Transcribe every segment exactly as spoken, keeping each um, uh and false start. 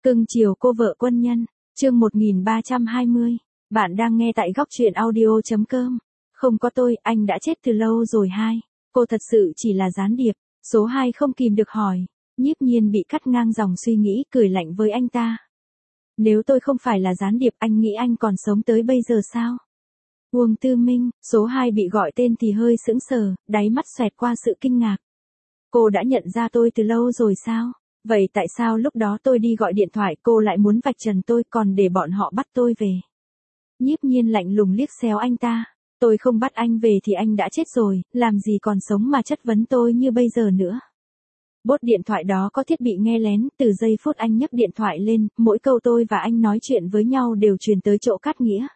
Cưng chiều cô vợ quân nhân, chương một nghìn ba trăm hai mươi. Bạn đang nghe tại góc truyện audio chấm com. Không có tôi, anh đã chết từ lâu rồi hai. Cô thật sự chỉ là gián điệp. Số hai không kìm được hỏi. Nhiếp Nhiên bị cắt ngang dòng suy nghĩ, cười lạnh với anh ta. Nếu tôi không phải là gián điệp, anh nghĩ anh còn sống tới bây giờ sao? Uông Tư Minh, số hai bị gọi tên thì hơi sững sờ, đáy mắt xoẹt qua sự kinh ngạc. Cô đã nhận ra tôi từ lâu rồi sao? Vậy tại sao lúc đó tôi đi gọi điện thoại cô lại muốn vạch trần tôi còn để bọn họ bắt tôi về? Nhiếp Nhiên lạnh lùng liếc xéo anh ta. Tôi không bắt anh về thì anh đã chết rồi, làm gì còn sống mà chất vấn tôi như bây giờ nữa. Bốt điện thoại đó có thiết bị nghe lén, từ giây phút anh nhấc điện thoại lên, mỗi câu tôi và anh nói chuyện với nhau đều truyền tới chỗ Cát Nghĩa.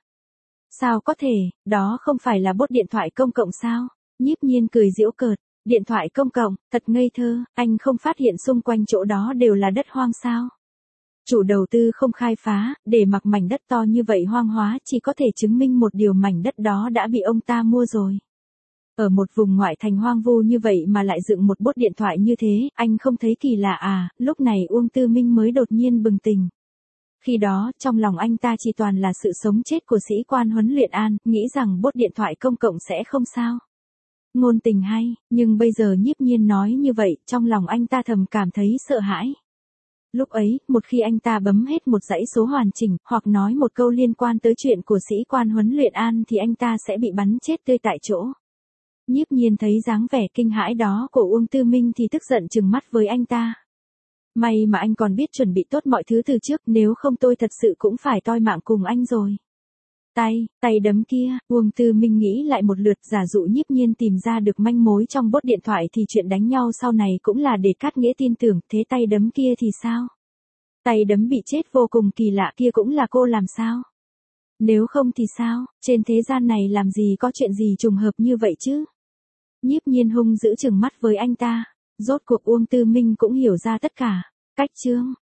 Sao có thể, đó không phải là bốt điện thoại công cộng sao? Nhiếp Nhiên cười giễu cợt. Điện thoại công cộng, thật ngây thơ, anh không phát hiện xung quanh chỗ đó đều là đất hoang sao? Chủ đầu tư không khai phá, để mặc mảnh đất to như vậy hoang hóa chỉ có thể chứng minh một điều, mảnh đất đó đã bị ông ta mua rồi. Ở một vùng ngoại thành hoang vu như vậy mà lại dựng một bốt điện thoại như thế, anh không thấy kỳ lạ à? Lúc này Uông Tư Minh mới đột nhiên bừng tỉnh. Khi đó, trong lòng anh ta chỉ toàn là sự sống chết của sĩ quan huấn luyện An, nghĩ rằng bốt điện thoại công cộng sẽ không sao. Ngôn tình hay, nhưng bây giờ Nhiếp Nhiên nói như vậy, trong lòng anh ta thầm cảm thấy sợ hãi. Lúc ấy, một khi anh ta bấm hết một dãy số hoàn chỉnh, hoặc nói một câu liên quan tới chuyện của sĩ quan huấn luyện An thì anh ta sẽ bị bắn chết tươi tại chỗ. Nhiếp Nhiên thấy dáng vẻ kinh hãi đó của Uông Tư Minh thì tức giận trừng mắt với anh ta. May mà anh còn biết chuẩn bị tốt mọi thứ từ trước, nếu không tôi thật sự cũng phải toi mạng cùng anh rồi. Tay, tay đấm kia, Uông Tư Minh nghĩ lại một lượt, giả dụ Nhiếp Nhiên tìm ra được manh mối trong bốt điện thoại thì chuyện đánh nhau sau này cũng là để Cát Nghĩa tin tưởng, thế tay đấm kia thì sao? Tay đấm bị chết vô cùng kỳ lạ kia cũng là cô làm sao? Nếu không thì sao, trên thế gian này làm gì có chuyện gì trùng hợp như vậy chứ? Nhiếp Nhiên hung dữ trừng mắt với anh ta, rốt cuộc Uông Tư Minh cũng hiểu ra tất cả. Cách chương,